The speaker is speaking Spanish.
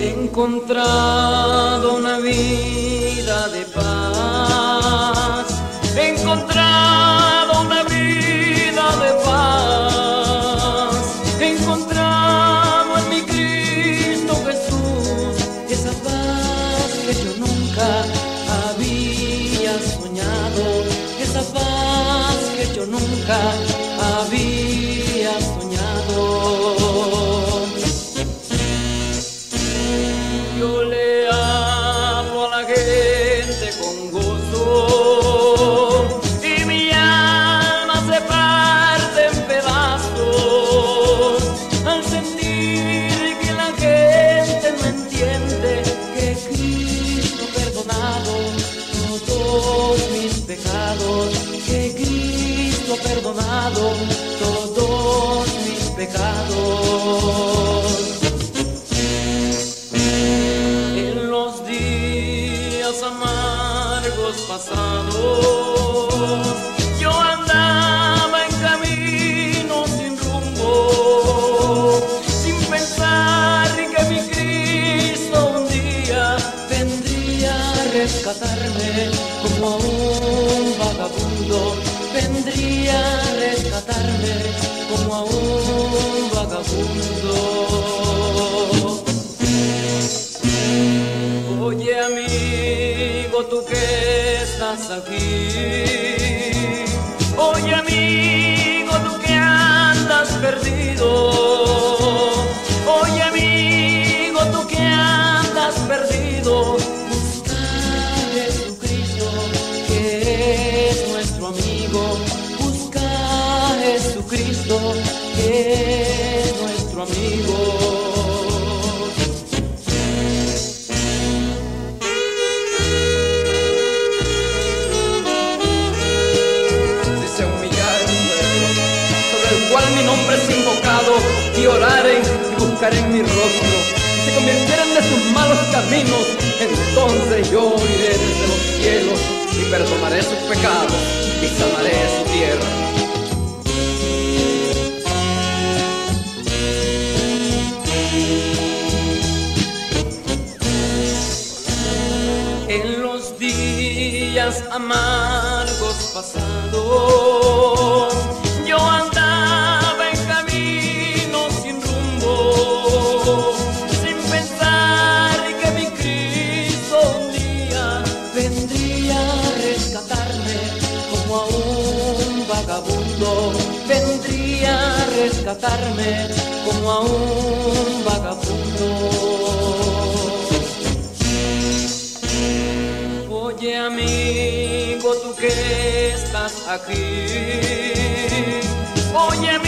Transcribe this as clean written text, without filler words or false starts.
He encontrado una vida de paz, he encontrado una vida de paz, he encontrado en mi Cristo Jesús esa paz que yo nunca había soñado, esa paz que yo nunca había soñado. Yo le hablo a la gente con gozo y mi alma se parte en pedazos al sentir que la gente no entiende que Cristo ha perdonado todos mis pecados, que Cristo ha perdonado todos mis pecados. Amargos pasados, yo andaba en camino sin rumbo, sin pensar que mi Cristo un día vendría a rescatarme como a un vagabundo, vendría a rescatarme como a un vagabundo. Oye, amigo, tú que estás aquí, oye, amigo, tú que andas perdido, oye, amigo, tú que andas perdido, busca a Jesucristo que es nuestro amigo, busca a Jesucristo que es nuestro amigo. Mi nombre es invocado y oraren y buscaren mi rostro y se convirtieren de sus malos caminos, entonces yo iré desde los cielos y perdonaré sus pecados y sanaré su tierra. En los días amargos pasados, yo andaba en camino sin rumbo, sin pensar que mi Cristo un día vendría a rescatarme como a un vagabundo, vendría a rescatarme como a un vagabundo. Oye, amigo, tú que estás aquí, oye,